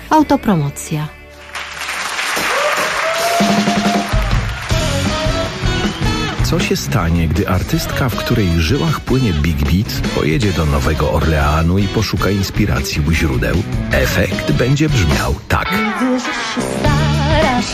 Autopromocja. Co się stanie, gdy artystka, w której żyłach płynie Big Beat, pojedzie do Nowego Orleanu i poszuka inspiracji u źródeł? Efekt będzie brzmiał tak. Widzę, że się starasz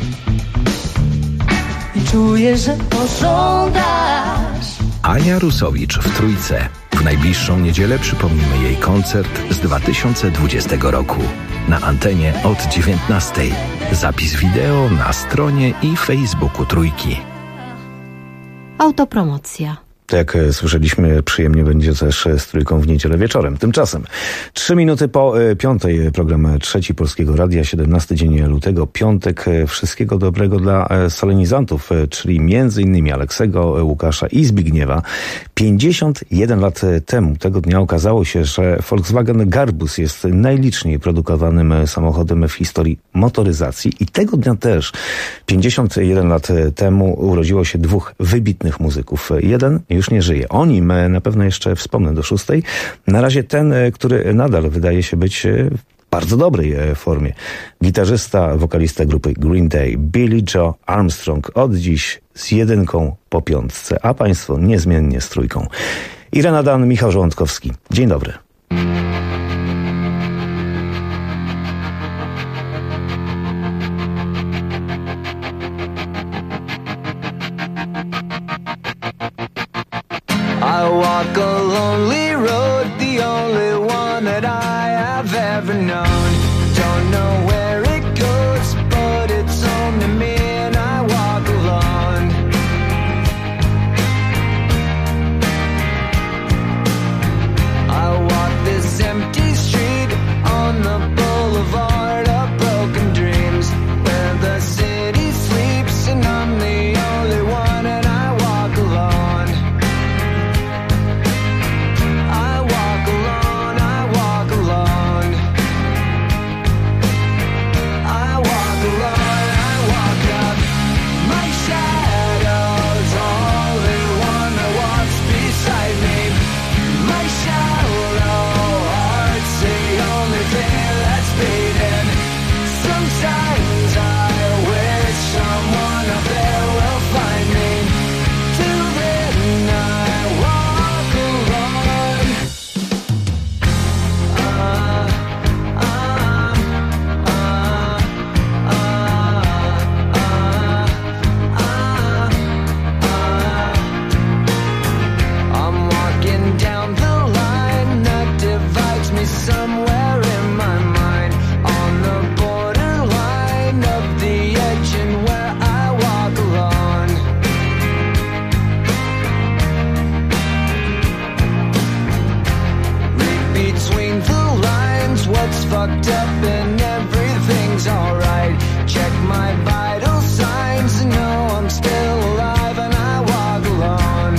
i czuję, że pożądasz. Ania Rusowicz w Trójce. W najbliższą niedzielę przypomnimy jej koncert z 2020 roku. Na antenie od 19. Zapis wideo na stronie i Facebooku Trójki. Autopromocja. Jak słyszeliśmy, przyjemnie będzie też z Trójką w niedzielę wieczorem. Tymczasem 3 minuty po 5. program Trzeci Polskiego Radia, 17 dzień lutego, piątek. Wszystkiego dobrego dla solenizantów, czyli m.in. Aleksego, Łukasza i Zbigniewa. 51 lat temu tego dnia okazało się, że Volkswagen Garbus jest najliczniej produkowanym samochodem w historii motoryzacji i tego dnia też 51 lat temu urodziło się dwóch wybitnych muzyków. Jeden już nie żyje. O nim na pewno jeszcze wspomnę do 6. Na razie ten, który nadal wydaje się być w bardzo dobrej formie. Gitarzysta, wokalista grupy Green Day, Billie Joe Armstrong. Od dziś z 1 po 5, a państwo niezmiennie z Trójką. Irena Dan, Michał Żołądkowski. Dzień dobry. I walk a lonely road, the only one that I have ever known. Don't know where it goes, but it's home to me and I walk alone. I walk this empty street on the boulevard of broken dreams, where the city sleeps and I'm the only one and I walk alone. I walk alone, I walk alone. I walk alone, I walk up. My shadow's only one that walks beside me. My shallow heart's the only thing that's beating. Sometimes I wish someone up there will find me. Till then I walk alone. I'm walking down the line that divides me somewhere in my mind, on the borderline of the edge and where I walk alone. Read between the lines what's fucked up and everything's alright. Check my vital signs and know I'm still alive and I walk alone.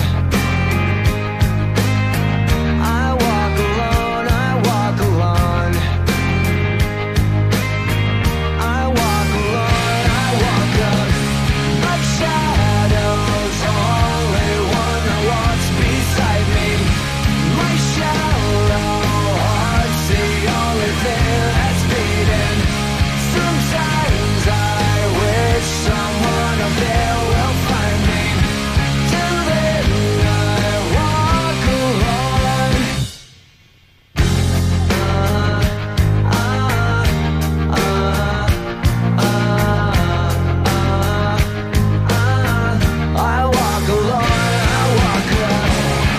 I walk alone, I walk alone. I walk alone, I walk up. My shadow's only one that walks beside me. My shallow heart's the only thing that's beating. Sometimes I wish someone up there will find me. Till then I walk alone. I walk alone, I walk alone.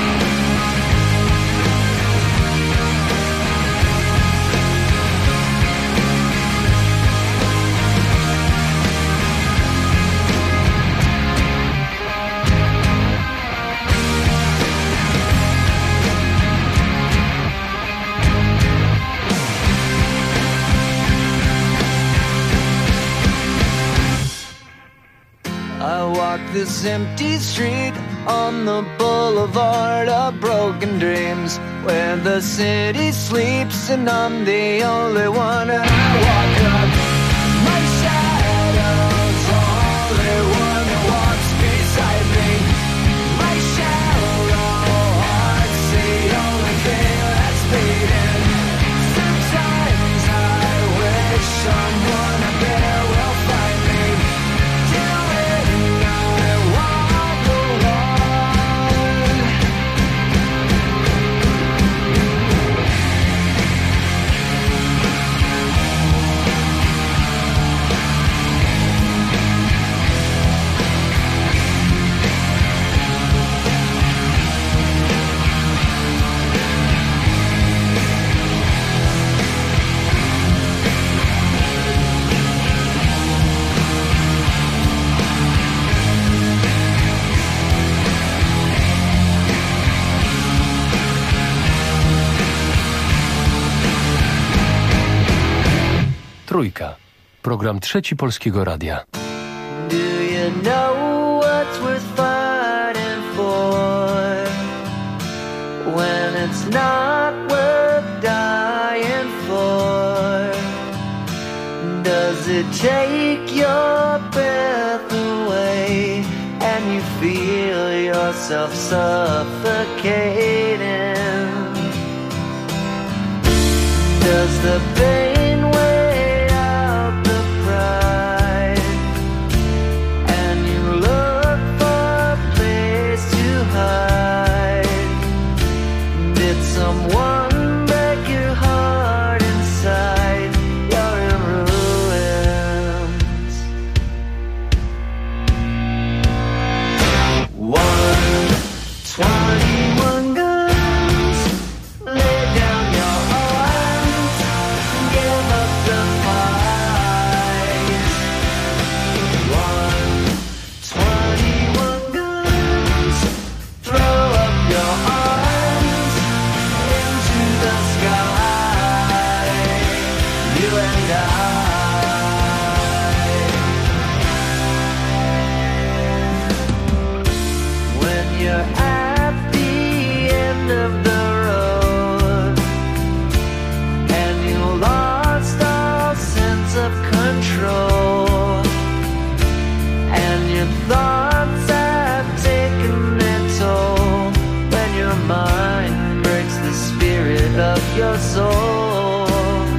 I walk this empty street on the boulevard of broken dreams, where the city sleeps and I'm the only one and I walk up. My shadow's only one that walks beside me. My shallow heart's the only thing that's beating. Sometimes I wish Trójka. Program Trzeci Polskiego Radia. Do you know what's worth fighting for when it's not worth dying for? Does it take your breath away and you feel yourself suffocating? Does the pain weigh out the pride and you look for a place to hide? Did someone break your heart inside? You're in ruins. 121 guns, lay down your arms, give up the fight. 121 guns, throw up your arms into the sky. You and I. When you're at the end of the road and you lost all sense of control and your thoughts have taken their toll, when your mind breaks the spirit of your soul,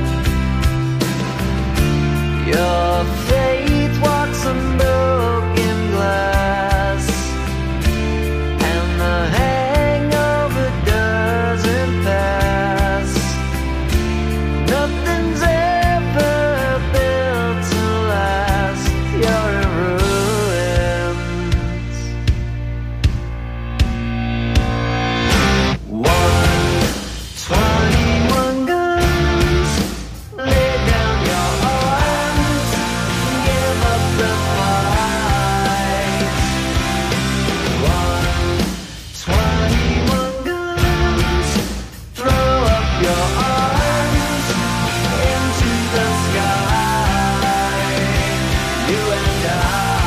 your faith walks on broken glass and the hangover doesn't pass. Nothing's ever built to last. You're in ruins. 121 guns, lay down your arms, give up the fight. 121 guns, throw up your arms into the sky. You and I.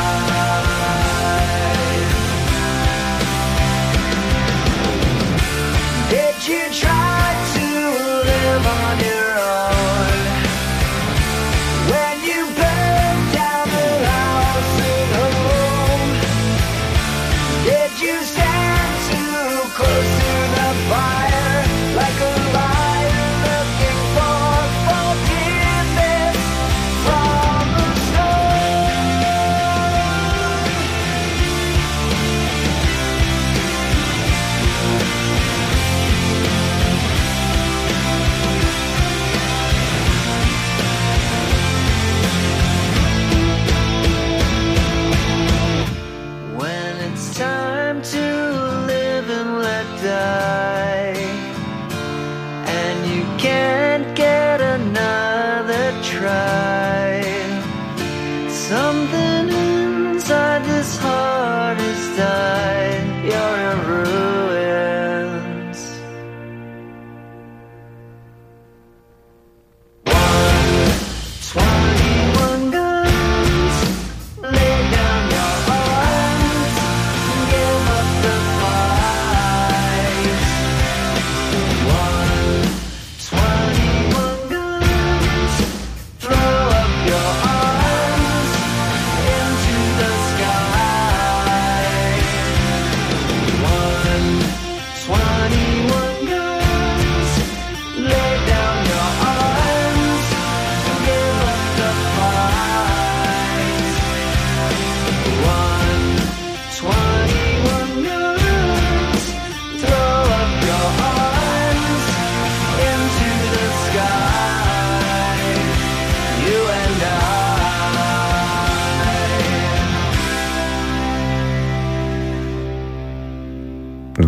Did you try to live on your own when you burned down the house at home? Did you stand too close to the fire like a liar looking for forgiveness from the stone? When it's time to live and let die, and you can't get another try, something inside this heart has died. You're in ruins. 121 guns, lay down your arms, give up the fight. 121 guns, throw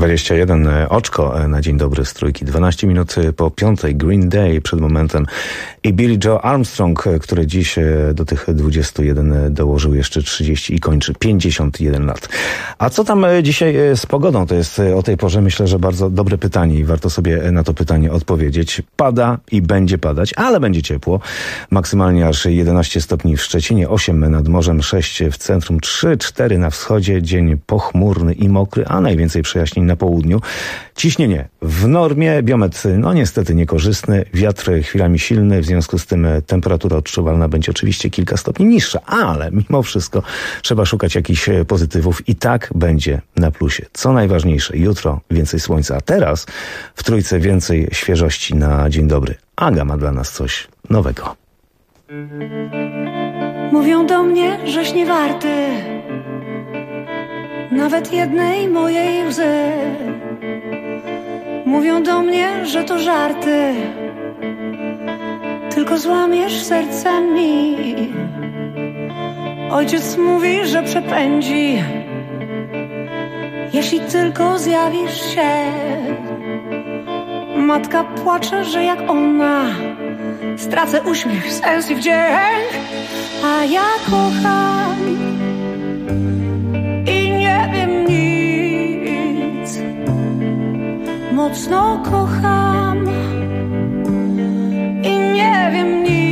21 oczko na dzień dobry z Trójki. 12 minut po 5. Green Day przed momentem i Billie Joe Armstrong, który dziś do tych 21 dołożył jeszcze 30 i kończy 51 lat. A co tam dzisiaj z pogodą? To jest o tej porze, myślę, że bardzo dobre pytanie i warto sobie na to pytanie odpowiedzieć. Pada i będzie padać, ale będzie ciepło. Maksymalnie aż 11 stopni w Szczecinie, 8 nad morzem, 6 w centrum, 3-4 na wschodzie. Dzień pochmurny i mokry, a najwięcej przejaśnień na południu. Ciśnienie w normie, biometr no niestety niekorzystny, wiatr chwilami silny, w związku z tym temperatura odczuwalna będzie oczywiście kilka stopni niższa, ale mimo wszystko trzeba szukać jakichś pozytywów i tak będzie na plusie. Co najważniejsze, jutro więcej słońca, a teraz w Trójce więcej świeżości na dzień dobry. Aga ma dla nas coś nowego. Mówią do mnie, żeś nie warty nawet jednej mojej łzy. Mówią do mnie, że to żarty, tylko złamiesz serce mi. Ojciec mówi, że przepędzi, jeśli tylko zjawisz się. Matka płacze, że jak ona stracę uśmiech, sens i wdzięk. A ja kocham i nie wiem nic. Mocno kocham i nie wiem nic.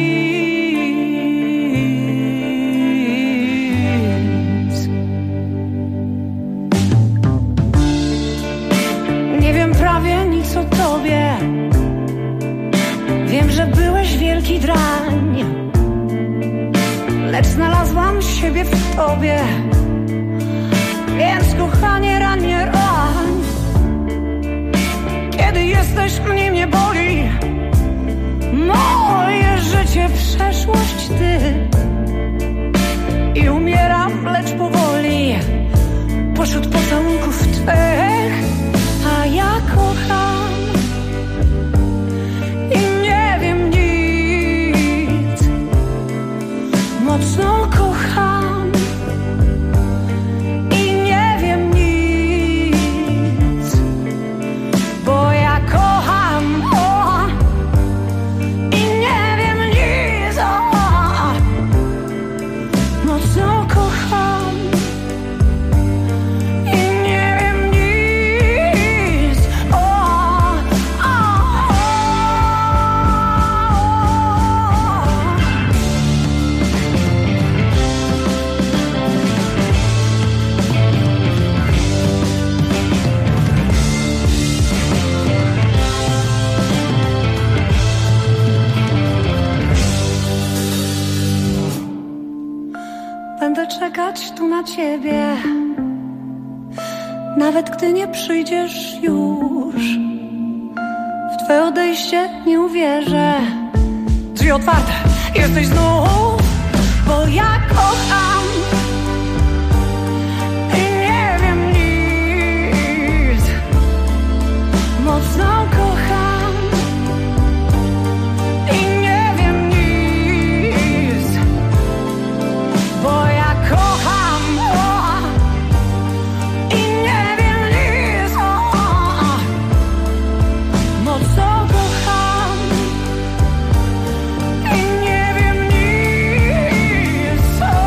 Nie wiem prawie nic o tobie. Wiem, że byłeś wielki drań, lecz znalazłam siebie w tobie. Więc kochanie, ranie rań. Kiedy jesteś, mnie boli moje życie, przeszłość ty. I umieram, lecz powoli pośród pocałunków twych. A ja kocham i nie wiem nic. Mocno kocham i nie wiem nic. Bo ja kocham i nie wiem nic. Mocno kocham i nie wiem nic. Będę czekać tu na ciebie, nawet gdy nie przyjdziesz już. W twoje odejście nie uwierzę. Drzwi otwarte, jesteś znów. Bo ja kocham i nie wiem nic. Mocno kocham i nie wiem nic. Bo ja kocham i nie wiem nic. Mocno kocham i nie wiem nic.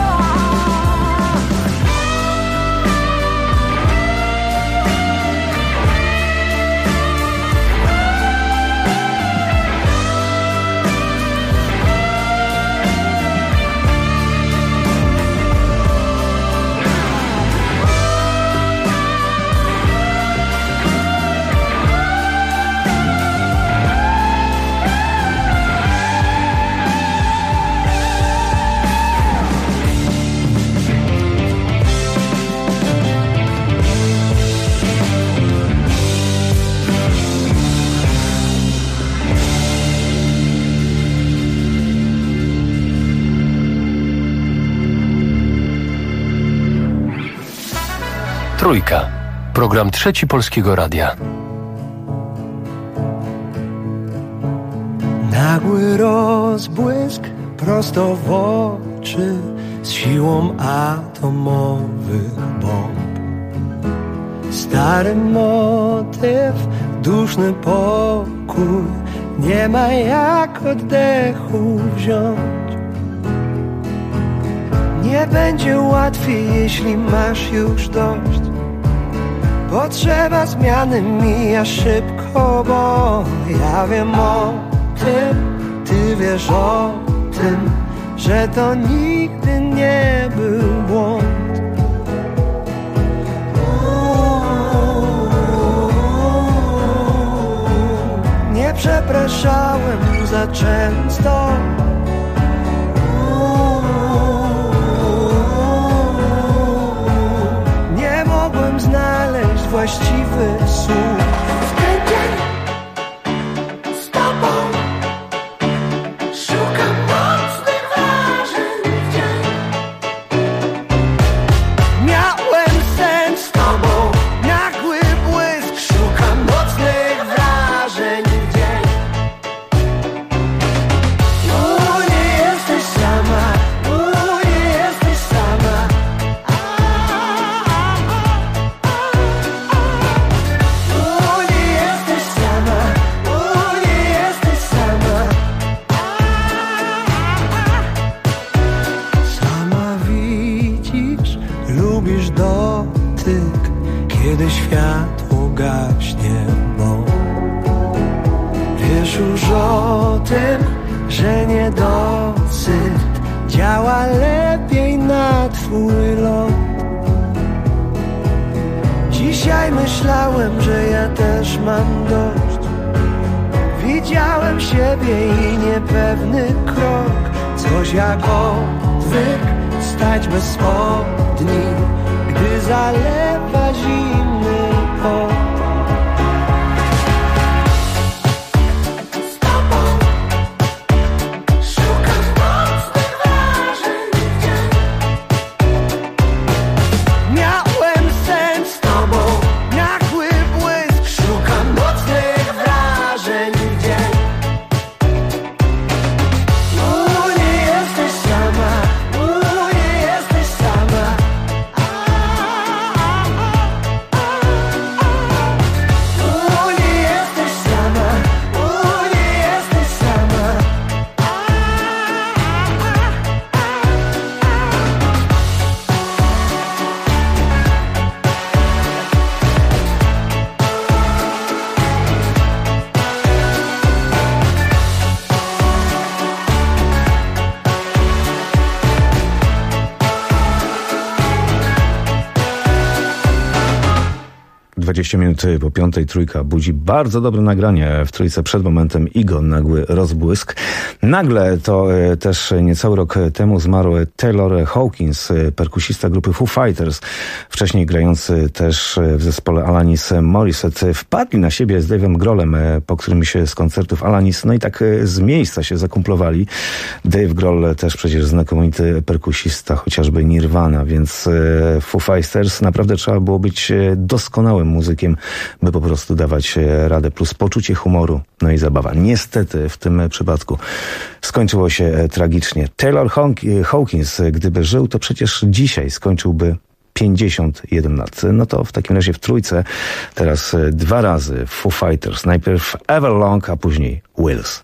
Trójka. Program Trzeci Polskiego Radia. Nagły rozbłysk prosto w oczy z siłą atomowych bomb. Stary motyw, duszny pokój, nie ma jak oddechu wziąć. Nie będzie łatwiej, jeśli masz już dość. Potrzeba zmiany mija szybko, bo ja wiem o tym, ty wiesz o tym, że to nigdy nie był błąd. Nie przepraszałem za często. Nie mogłem znaleźć właściwych słów. W ten dzień z tobą szukam mocnych wrażeń w dzień. Miałem sen z tobą, nagły błysk. Szukam mocnych wrażeń w dzień. Nie jesteś sama, nie jesteś sama. Nie jesteś sama, nie jesteś sama. Sama widzisz, lubisz dotyk, kiedy światło gaśnie, bo wiesz już o tym, że niedosyt działa lepiej na twój lot. Dzisiaj myślałem, że ja też mam dość. Widziałem siebie i niepewny krok. Coś jak odwyk, stać bez spodni, gdy zalewa zimny pot. Z tobą szukam mocnych wrażeń w dzień. Miałem sen z tobą, nagły błysk. Szukam mocnych wrażeń w dzień. Nie jesteś sama, nie jesteś sama. Nie jesteś sama, nie jesteś sama. Dwadzieścia minut po 5:00 Trójka budzi bardzo dobre nagranie w Trójce przed momentem Igo, nagły rozbłysk. Nagle to też niecały rok temu zmarł Taylor Hawkins, perkusista grupy Foo Fighters, wcześniej grający też w zespole Alanis Morissette. Wpadli na siebie z Dave'em Grohlem po którymś z koncertów Alanis, no i tak z miejsca się zakumplowali. Dave Grohl też przecież znakomity perkusista, chociażby Nirvana, więc Foo Fighters naprawdę trzeba było być doskonałym muzykiem, by po prostu dawać radę, plus poczucie humoru, no i zabawa. Niestety w tym przypadku skończyło się tragicznie. Taylor Hawkins, gdyby żył, to przecież dzisiaj skończyłby 51 lat. No to w takim razie w Trójce teraz dwa razy Foo Fighters. Najpierw Everlong, a później Wills.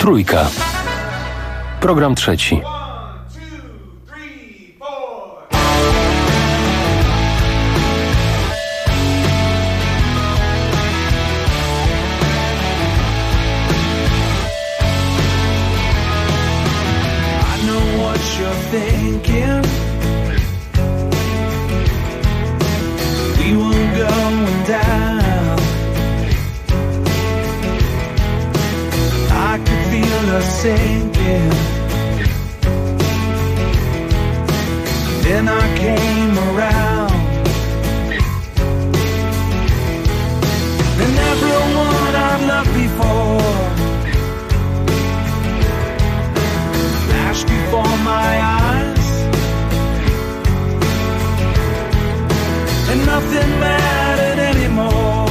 Trójka. Program trzeci. Thinking we were going down, I could feel us sinking. Then I came around, and everyone I've loved before flashed before my eyes, and nothing mattered anymore.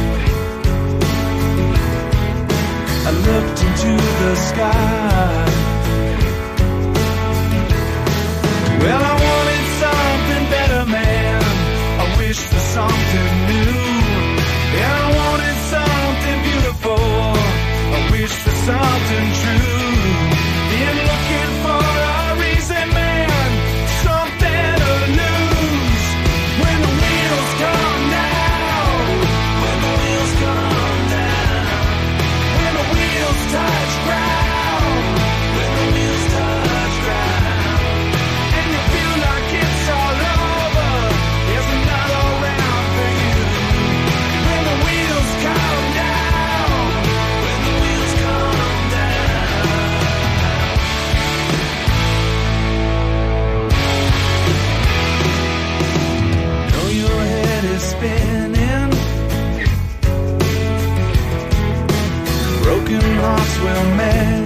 I looked into the sky. Well, I wanted something better, man. I wished for something new. Yeah, I wanted something beautiful. I wished for something true. Been looking for a reason, man, something to lose. When the wheels come down, when the wheels come down, when the wheels touch ground, when the wheels touch ground, and you feel like it's all over, there's another round for you. When the wheels come down, when the wheels come down. Know your head is spinning, broken hearts will mend.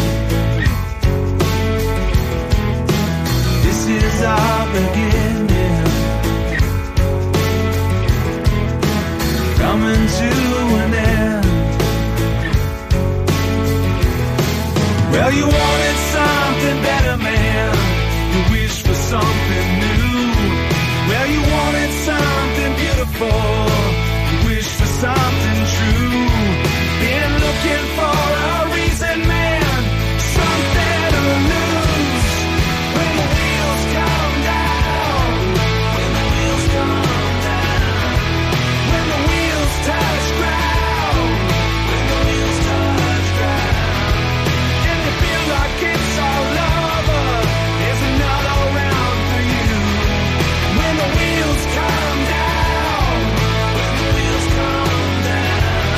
This is our beginning, coming to an end. Well, you wanted something better, man. You wished for something new. Well, you wanted something beautiful. You wished for something true. Been looking for a reason, man, something to lose. When the wheels come down, when the wheels come down, when the wheels touch ground, when the wheels touch ground, and you feel like it's all over, there's another round for you. When the wheels come down, when the wheels come down.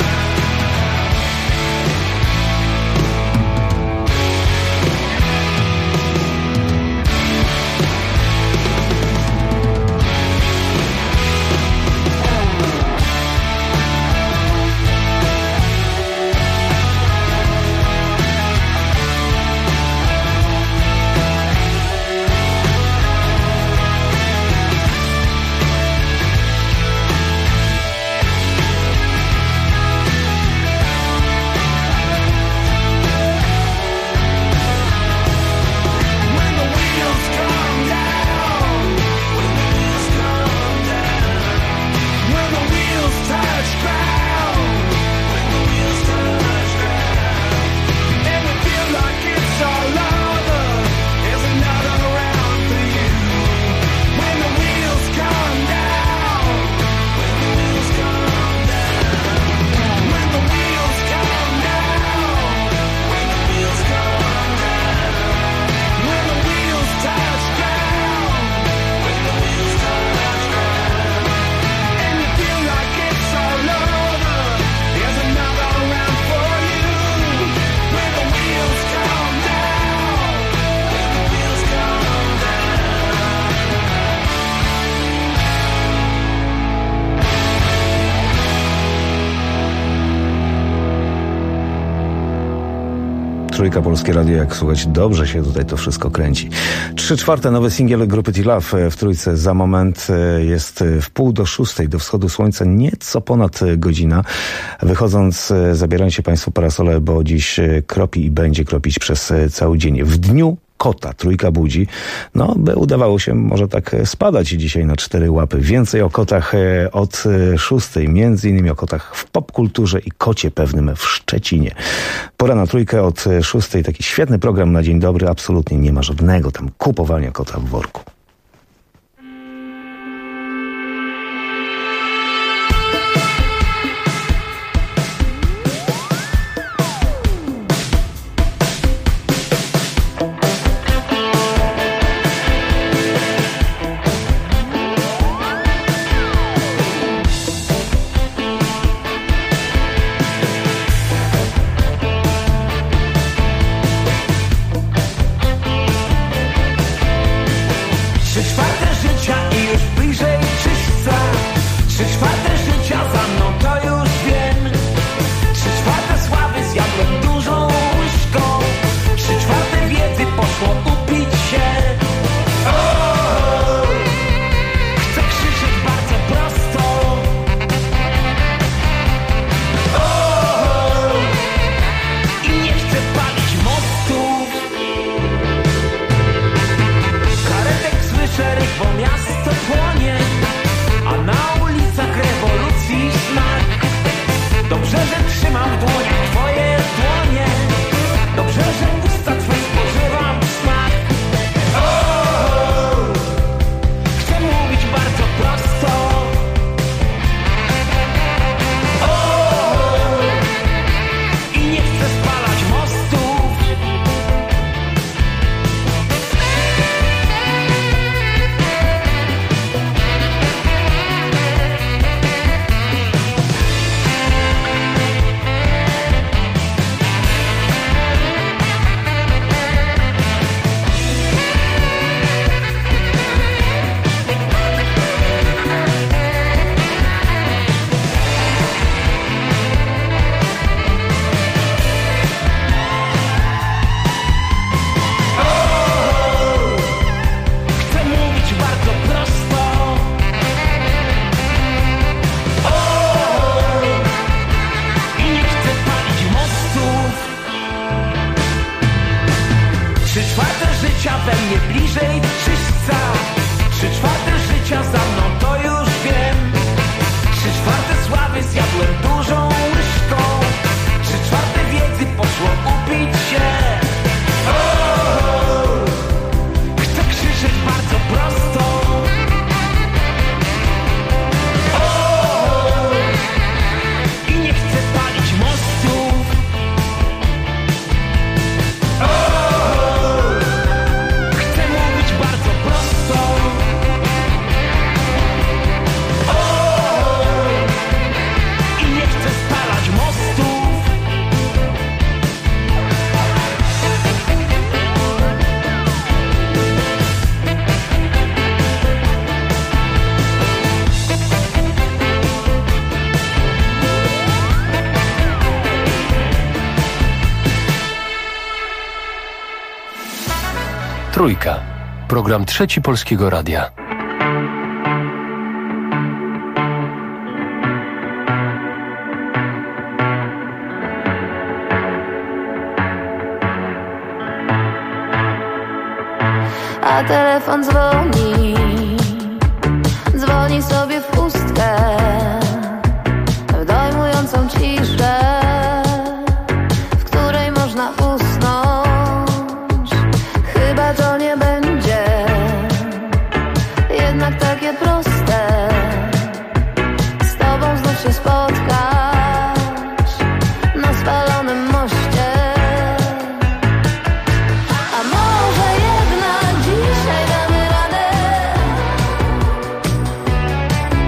When the wheels come down, when the wheels come down, when the wheels touch ground, when the wheels touch ground, and you feel like it's all over, there's another round for you. When the wheels come down, when the wheels come down, when the wheels come down, when the wheels come down, when the wheels touch ground, when the wheels touch ground, and you feel like it's all over, there's another round for you. When the wheels come down, when the wheels come down. Trójka, Polskie Radio, jak słuchać, dobrze się tutaj to wszystko kręci. 3/4 nowy singiel grupy T-Love w Trójce. Za moment jest w 5:45 do wschodu słońca, nieco ponad godzina. Wychodząc, zabierajcie Państwo parasole, bo dziś kropi i będzie kropić przez cały dzień. W dniu kota. Trójka budzi. No, by udawało się może tak spadać dzisiaj na 4 łapy. Więcej o kotach od 6, między innymi o kotach w popkulturze i kocie pewnym w Szczecinie. Pora na Trójkę od 6. Taki świetny program na dzień dobry. Absolutnie nie ma żadnego tam kupowania kota w worku. Trójka. Program Trzeci Polskiego Radia. A telefon dzwoni, dzwoni sobie w pustkę, w dojmującą ciszę, w której można usnąć. Chyba to nie będzie jednak takie proste, z tobą znów się spotkać na spalonym moście. A może jednak dzisiaj damy radę?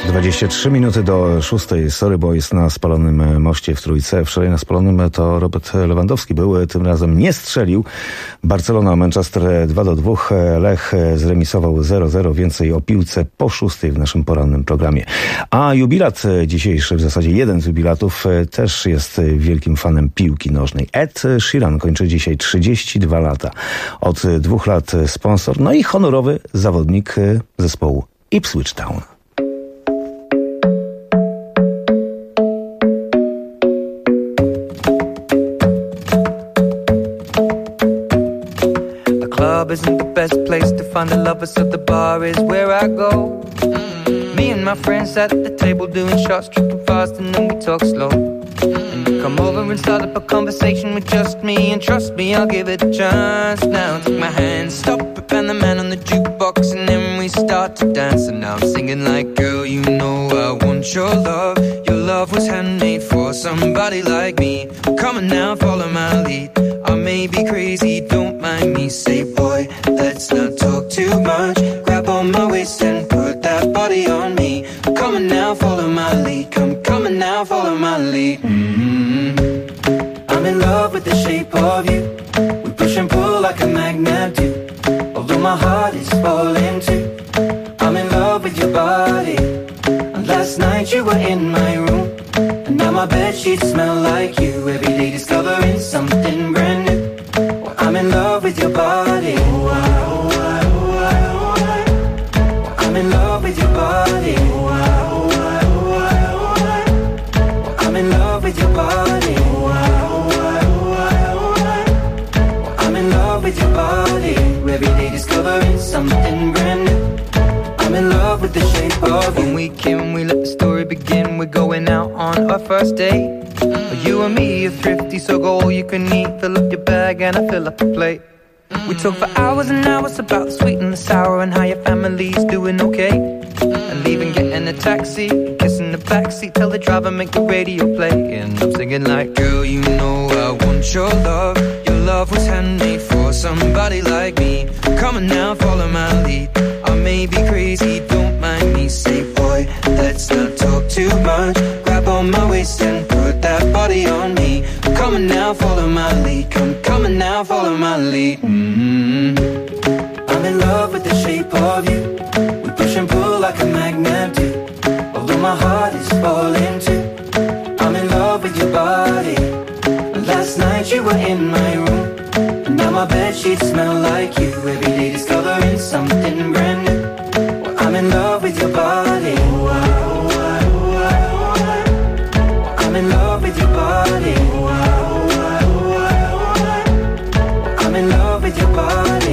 23 minuty do 6. Sorry Boys na spalonym moście w Trójce. Wczoraj na spalonym to Robert Lewandowski był, tym razem nie strzelił. Barcelona, Manchester 2-2. Lech zremisował 0-0. Więcej o piłce po 6 w naszym porannym programie. A jubilat dzisiejszy, w zasadzie jeden z jubilatów, też jest wielkim fanem piłki nożnej. Ed Sheeran kończy dzisiaj 32 lata. Od 2 lat sponsor, no i honorowy zawodnik zespołu Ipswich Town. Club isn't the best place to find the lovers, so the bar is where I go. Me and my friends at the table doing shots, tripping fast, and then we talk slow. Come over and start up a conversation with just me, and trust me, I'll give it a chance. Now take my hand, stop it, and the man on the jukebox, and then we start to dance. And now I'm singing like, girl, you know I want your love. Your love was handmade for somebody like me. Come on now, follow my lead. I may be crazy, don't mind me. Say, boy, let's not talk too much. Grab on my waist and put that body on me. Come on now, follow my lead. Come on now, follow my lead. I'm in love with the shape of you. We push and pull like a magnet do. Although my heart is falling too. I'm in love with your body. And last night you were in my room. And now my bedsheets smell like you. Every day discovering something brand new. Well, I'm in love with your body. I'm in love with your body. I'm in love with your body. I'm in love with your body. Every day discovering something brand new. I'm in love with the shape of you. When we came, we let the story begin. We're going out on our first date. You and me are thrifty, so go all you can eat. Fill up your bag and I fill up the plate. We talk for hours and hours about the sweet and the sour and how your family's doing okay. And leaving, getting a taxi, kissing the backseat, tell the driver make the radio play. And I'm singing like, girl, you know I want your love. Your love was handmade for somebody like me. Come on now, follow my lead. I may be crazy, don't mind me. Say, boy, let's not talk too much. Grab on my waist and put that body on me. Come on now, follow my lead. Come on now, follow my lead. I'm in love with the shape of you. We push and pull like a magnet do. Although my heart is falling too. I'm in love with your body. Last night you were in my room. And now my bedsheets smell like you. Every day discovering something brand new. Well, I'm in love with your body. I'm in love with your body. I'm in love with your body.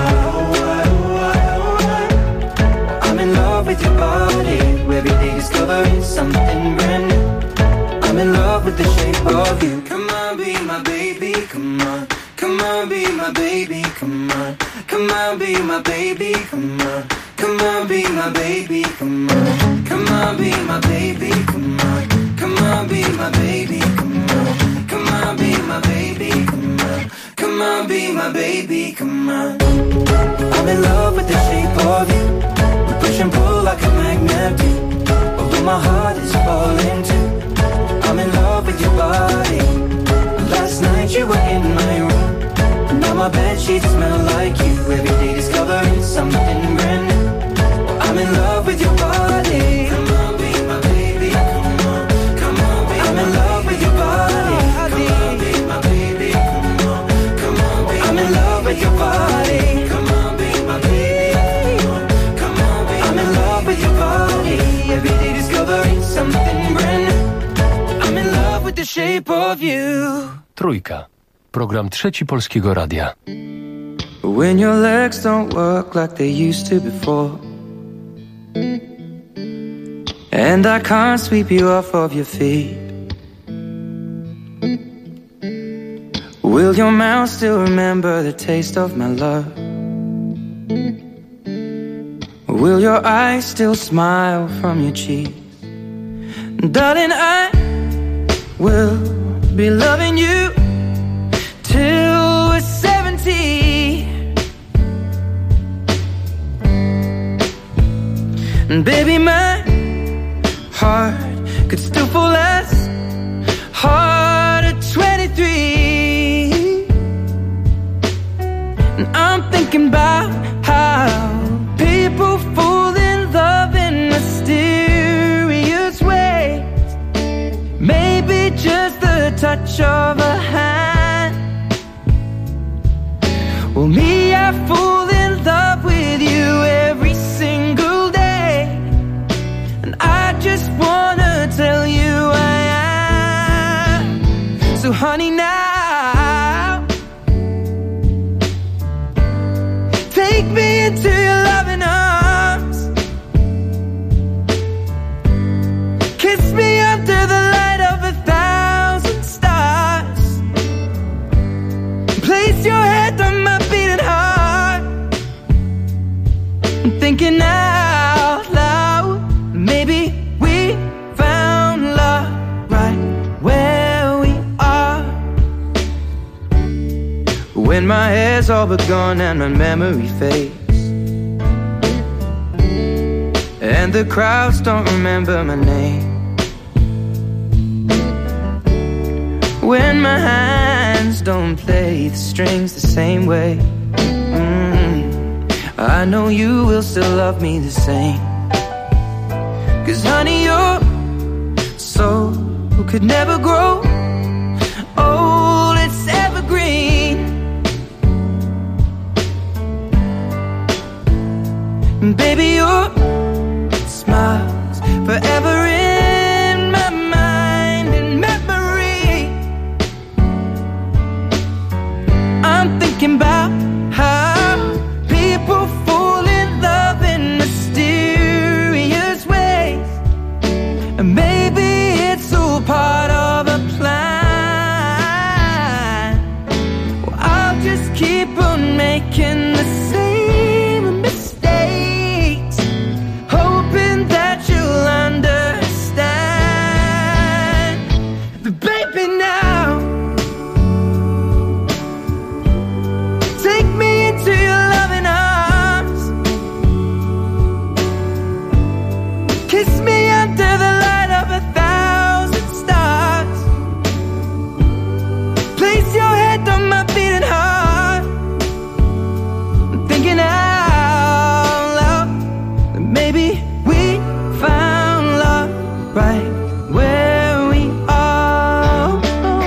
I'm in love with your body. Every day discovering something brand new. I'm in love with the shape of you. Come on, be my baby, come on. Come on, be my baby, come on. Come on, be my baby, come on. Come on, be my baby, come on. Come on, be my baby, come on. Come on, be my baby, come on. Come on, be my baby, come on. Come on, be my baby, come on. I'm in love with the shape of you. We push and pull like a magnet do. Although my heart is falling too. I'm in love with your body. Last night you were in my room. And now my bedsheets smell like you. Every day discovering something brand new. I'm in love with your body. Come on, be my baby, come on. Come on, be I'm in love with your body. Come on, be my baby, come on. Come on, be I'm in love with your body. Come on, be my baby, come on. Come on, be I'm in love with your body. Every day discovering something brand new. I'm in love with the shape of you. Trójka. Program Trzeci Polskiego Radia. When your legs don't work like they used to before, and I can't sweep you off of your feet, will your mouth still remember the taste of my love? Will your eyes still smile from your cheeks? Darling, I will be loving you till we're 70. And baby, my heart could still fall less hard at 23. And I'm thinking about how people fall in love in mysterious ways. Maybe just the touch of a hand. Well, me, I fall in love with you every single day, and I just wanna tell you I am. So honey, now take me into your loving arms, kiss me under the light of 1,000 stars, place your head on my beating heart. I'm thinking out loud, maybe we found love right where we are. When my hair's all but gone and my memory fades, and the crowds don't remember my name, when my hands don't play the strings the same way, I know you will still love me the same. 'Cause honey, your soul could never grow old, it's evergreen. And baby, your smile's forever in my mind and memory. I'm thinking about how people fall in love in mysterious ways, and maybe it's all part of a plan. Well, I'll just keep on making the same mistakes, hoping that you'll understand. But baby, now take me into your loving arms, kiss me under the light of 1,000 stars, place your head on my beating heart. I'm thinking out loud that maybe we found love right where we are.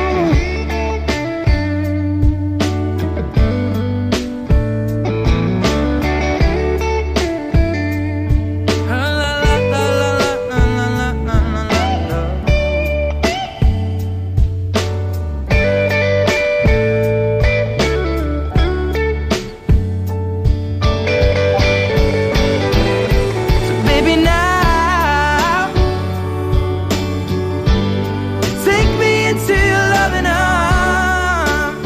So baby, now take me into your loving arms,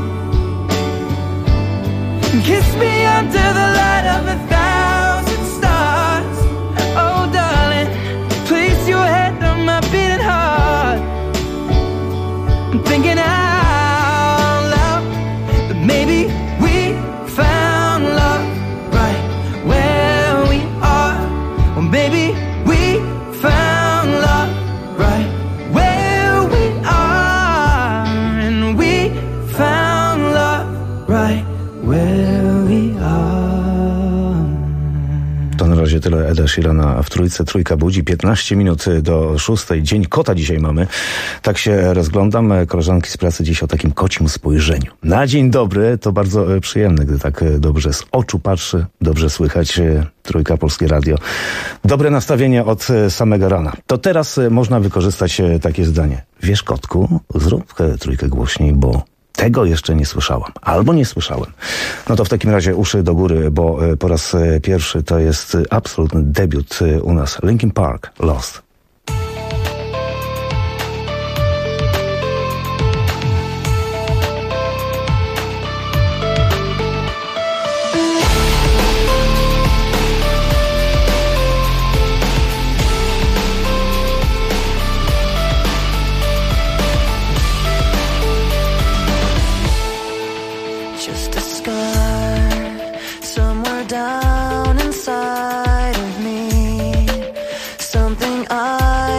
and kiss me under the light of 1,000 stars. Oh darling, place your head on my beating heart. I'm thinking out loud that maybe we found love right where we are. Or maybe we found love right where we are. And we found love right where we are. To na razie tyle Eda Sheerana w Trójce. Trójka budzi 15 minut do 6. Dzień kota dzisiaj mamy. Tak się rozglądam. Koleżanki z pracy dziś o takim kocim spojrzeniu. Na dzień dobry to bardzo przyjemne, gdy tak dobrze z oczu patrzy, dobrze słychać. Trójka, Polskie Radio. Dobre nastawienie od samego rana. To teraz można wykorzystać takie zdanie. Wiesz, kotku, zrób trójkę głośniej, bo tego jeszcze nie słyszałam. Albo nie słyszałem. No to w takim razie uszy do góry, bo po raz pierwszy to jest absolutny debiut u nas. Linkin Park, Lost. Just a scar somewhere down inside of me, something I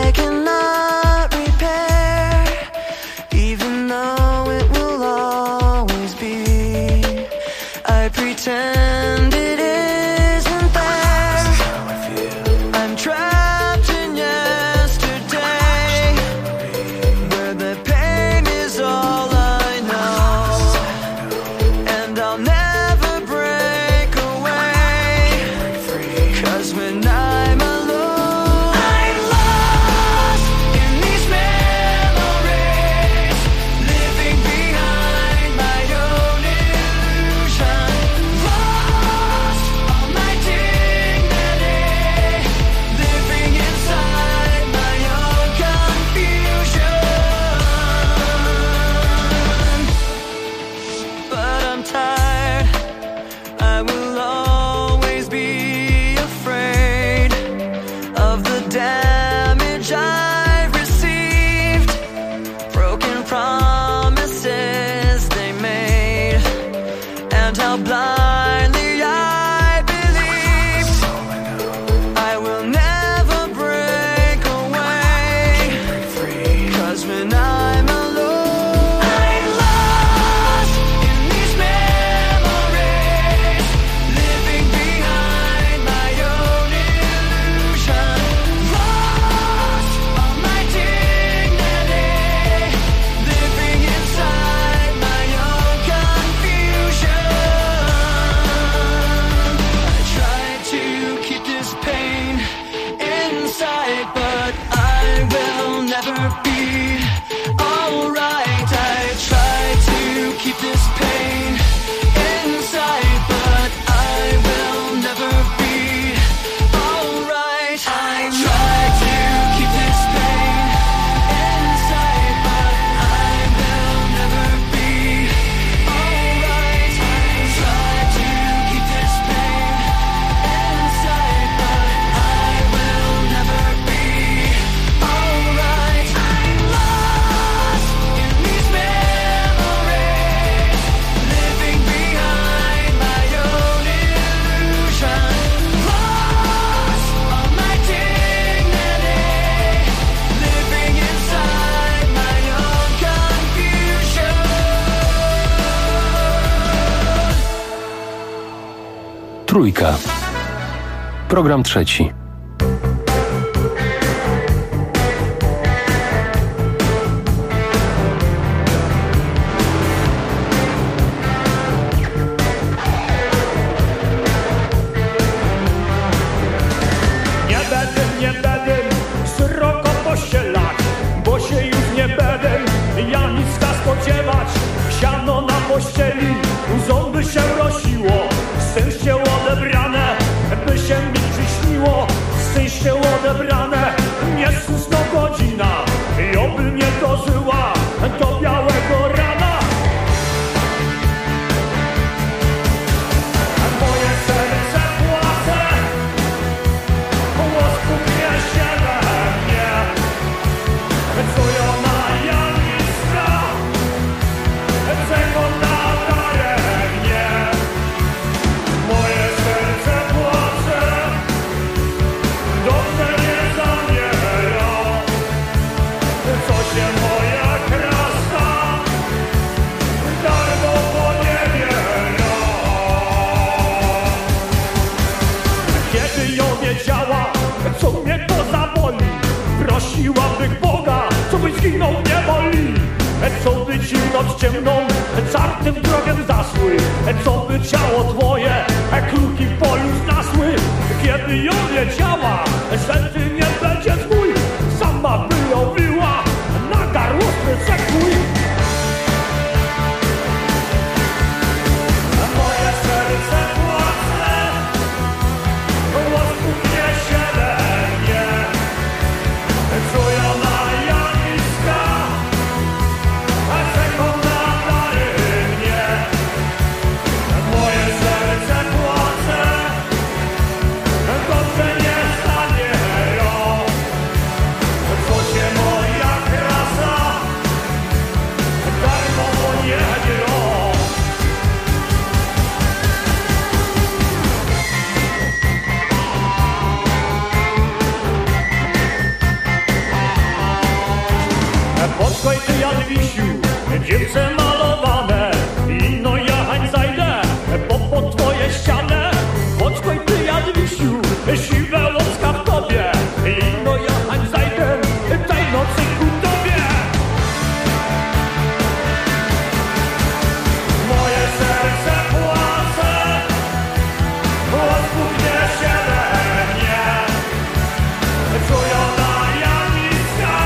Trójka. Program trzeci. Nie będę szeroko pościelać, bo się już nie będę ja nic spodziewać. Siano na pościeli, ząby się rosiło, szczęście odebrane, by się mi przyśniło. Szczęście odebrane, niesłuszna godzina, i oby nie dożyła do białego rana. Moje serce płacze, łoskuje się we mnie, czujona Janiska, czego nadaje mnie. Moje serce płacze, dobrze nie zamiera, co się moja krasa darmo poniewiera. Kiedy ją wiedziała, co mnie to zaboli, prosiła bych Boga, co byś zginął nie boli. Co by ci noc ciemną, czarnym drogiem zasły, co by ciało twoje kruki w polu znasły. Kiedy ją wiedziała, że ty nie będziesz mój, sama by ją wyła na garłostny sekój. Moje serce płacze, łoskuje się we mnie, czujona Janiska, czego nadaje mnie. Moje serce płacze, dobrze nie stanie ją, co się moja krasa darmo poniedzie ją. Podkoj ty Jadwisiu, dziewczę malowane, ino ja hań zajdę pod twoje ścianę. Podkoj ty Jadwisiu, siwe łocka w tobie, ino ja hań zajdę tej nocy ku tobie. Moje serce płacze, rozpuchnie się we mnie, czujona Janiska,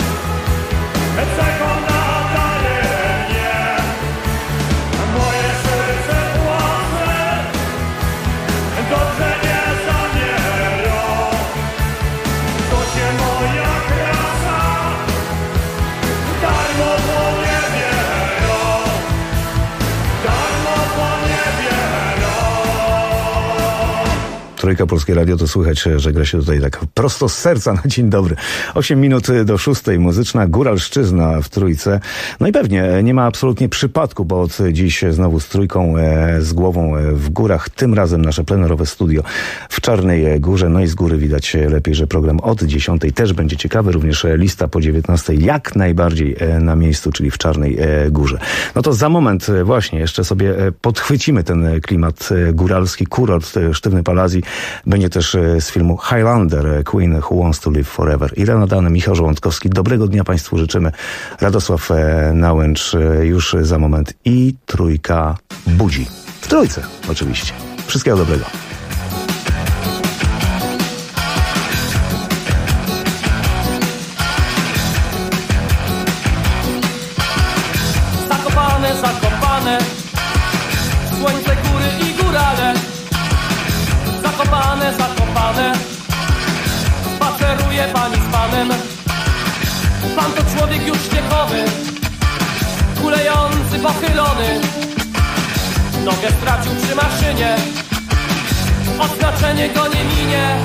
czego nadaje mnie. Moje serce płacze, dobrze nie zamierzą, co się moja krasa darmo poniewiera, darmo poniewiera. Trójka, Polskie Radio, to słychać, że gra się tutaj tak prosto z serca na dzień dobry. 8 minut do 6, muzyczna Góralszczyzna w Trójce. No i pewnie nie ma absolutnie przypadku, bo od dziś znowu z Trójką, z głową w górach. Tym razem nasze plenerowe studio w Czarnej Górze. No i z góry widać lepiej, że program od 10 też będzie ciekawy. Również lista po 19 jak najbardziej na miejscu, czyli w Czarnej Górze. No to za moment właśnie jeszcze sobie podchwycimy ten klimat góralski, kurort Sztywny Palazji. Będzie też z filmu Highlander, Queen Who Wants to Live Forever. Irena Dane, Michał Żołądkowski. Dobrego dnia Państwu życzymy. Radosław Nałęcz już za moment i Trójka budzi. W Trójce oczywiście. Wszystkiego dobrego. Zakopane, zakopane, słońce, góry i górale. Zakopane, zakopane, spaceruje pani z panem. Pan to człowiek już wiekowy, kulejący, pochylony. Nogę stracił przy maszynie, oznaczenie go nie minie.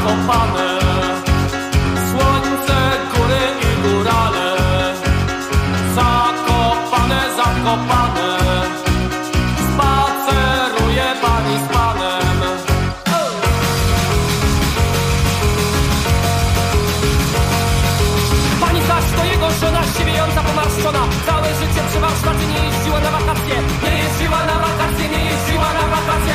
Zakopane, słońce, góry i górale. Zakopane, Zakopane, spaceruje pani z panem. Pani zaś to jego żona, siwiejąca, pomarszczona. Całe życie przy warsztacie nie jeździła na wakacje. Nie jeździła na wakacje, nie jeździła na wakacje.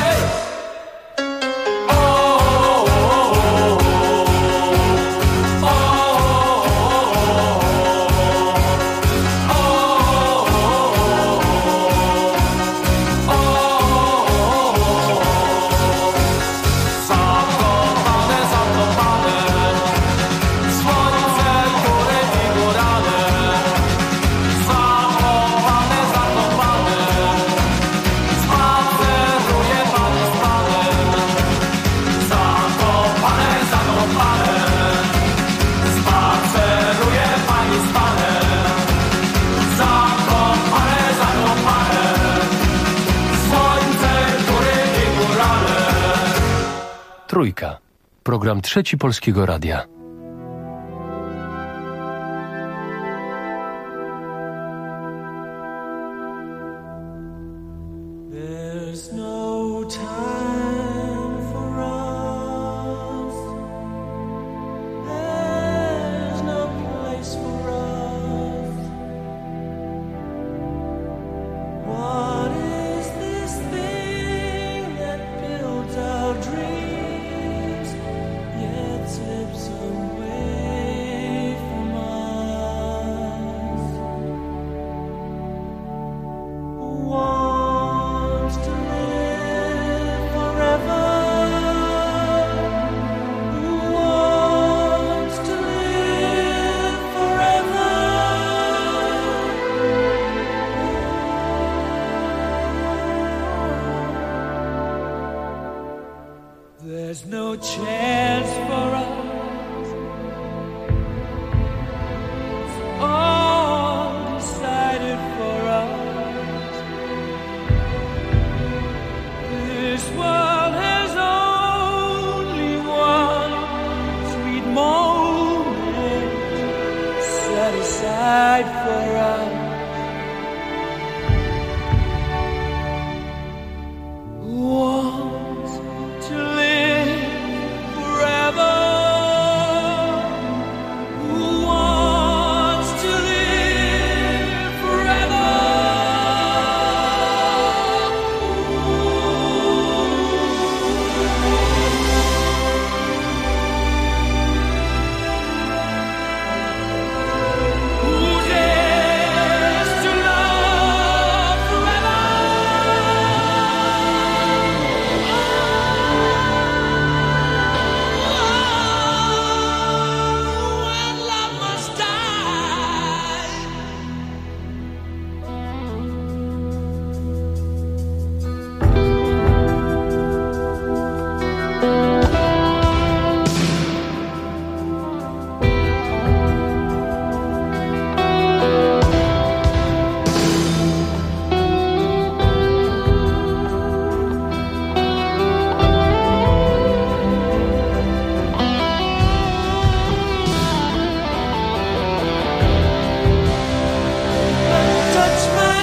Trójka. Program Trzeci Polskiego Radia. There's no time for us. There's no place for us. What is this thing that builds our dreams, yet slips away from us? Wants to live forever. Who wants to live forever? There's no chance for us. It's all decided for us. This world has only one sweet moment set aside for us. Who wants to live forever? Who wants to live forever? Who dares to love forever? When love must die. Touch my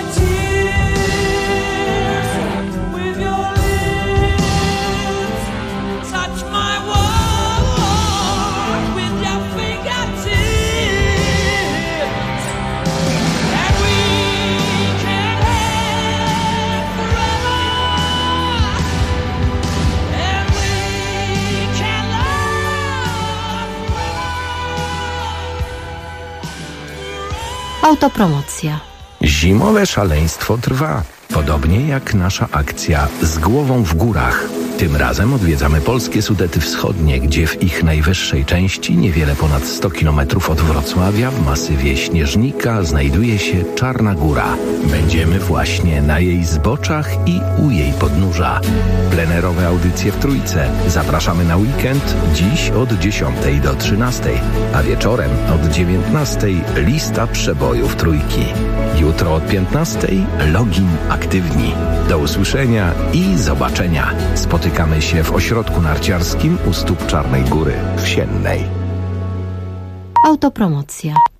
tears with your lips. Touch my world with your fingertips. And we can have forever. And we can love forever. Autopromocja. Zimowe szaleństwo trwa, podobnie jak nasza akcja Z głową w górach. Tym razem odwiedzamy polskie Sudety Wschodnie, gdzie w ich najwyższej części, niewiele ponad 100 km od Wrocławia, w masywie Śnieżnika, znajduje się Czarna Góra. Będziemy właśnie na jej zboczach i u jej podnóża. Plenerowe audycje w Trójce. Zapraszamy na weekend, dziś od 10 do 13, a wieczorem od 19 lista przebojów Trójki. Jutro od 15 login aktywni. Do usłyszenia i zobaczenia. Spotykamy Spotykamy się w ośrodku narciarskim u stóp Czarnej Góry w Siennej. Autopromocja.